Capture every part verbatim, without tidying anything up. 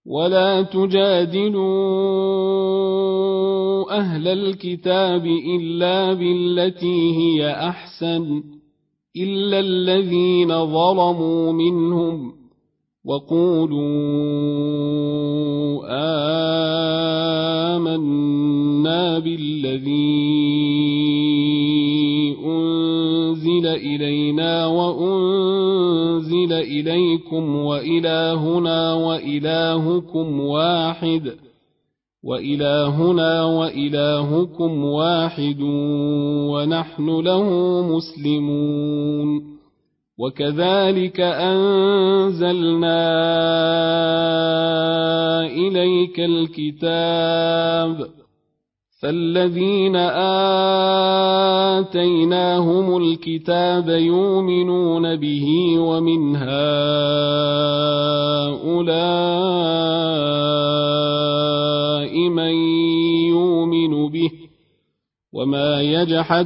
ولا تجادلوا أهل الكتاب إلا بالتي هي أحسن إلا الذين ظلموا منهم وقولوا آمنا بالذي أنزل إلينا وأنزل إليكم وإلهنا وإلهكم واحد وإلهنا وإلهكم واحد ونحن له مسلمون وكذلك أنزلنا إليك الكتاب فالذين آتيناهم الكتاب يؤمنون به ومن هؤلاء من يؤمن به وما يجحد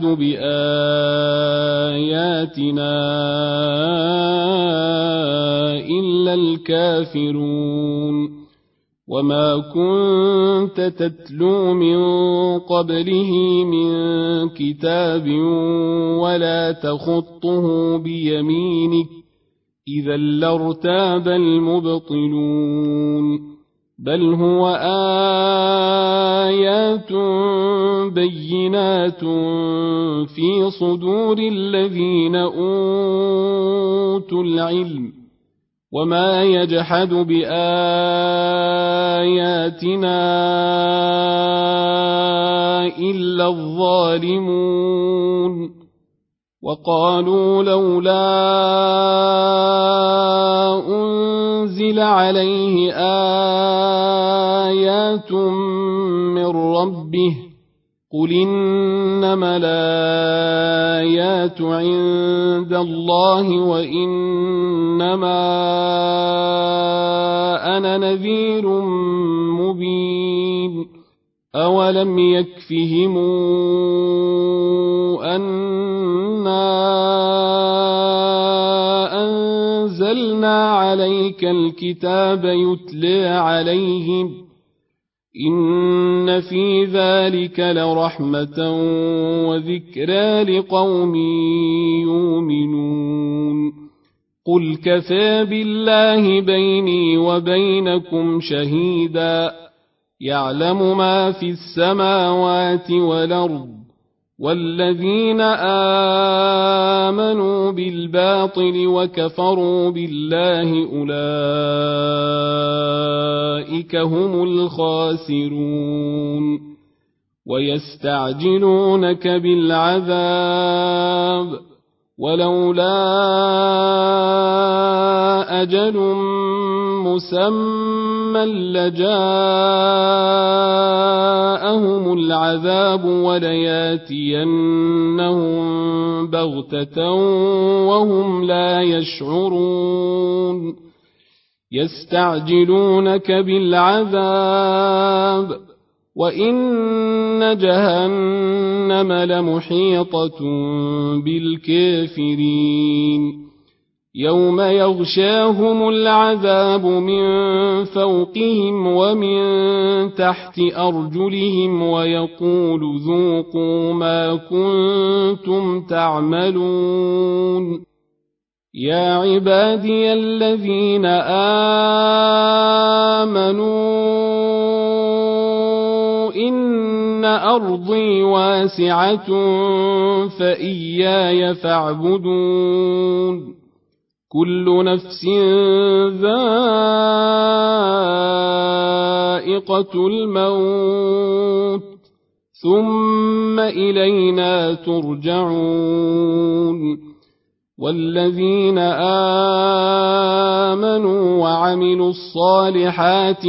بآياتنا إلا الكافرون وما كنت تتلو من قبله من كتاب ولا تخطه بيمينك إذا لارتاب المبطلون بل هو آيات بينات في صدور الذين أوتوا العلم وما يجحد بآياتنا إلا الظالمون وقالوا لولا أنزل عليه آيات من ربه قل إنما الآيات عند الله وإنما أنا نذير مبين أولم يكفهم أنا أنزلنا عليك الكتاب يتلى عليهم إن في ذلك لرحمة وذكرى لقوم يؤمنون قل كفى بالله بيني وبينكم شهيدا يعلم ما في السماوات والأرض والذين آمنوا بالباطل وكفروا بالله أولئك هم الخاسرون ويستعجلونك بالعذاب ولولا أجل مسمى لجاءهم العذاب ولياتينهم بغتة وهم لا يشعرون يستعجلونك بالعذاب وإن جهنم لمحيطة بالكافرين يوم يغشاهم العذاب من فوقهم ومن تحت أرجلهم ويقول ذوقوا ما كنتم تعملون يا عبادي الذين آمنوا إن أرضي واسعة فإياي فاعبدون كل نفس ذائقة الموت ثم إلينا ترجعون والذين آمنوا وعملوا الصالحات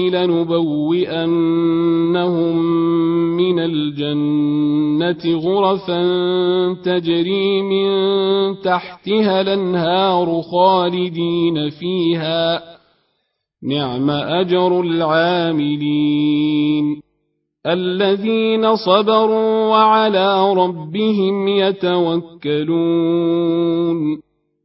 لنبوئنهم من الجنة غرفا تجري من تحتها الأنهار خالدين فيها نعم أجر العاملين الذين صبروا وعلى ربهم يتوكلون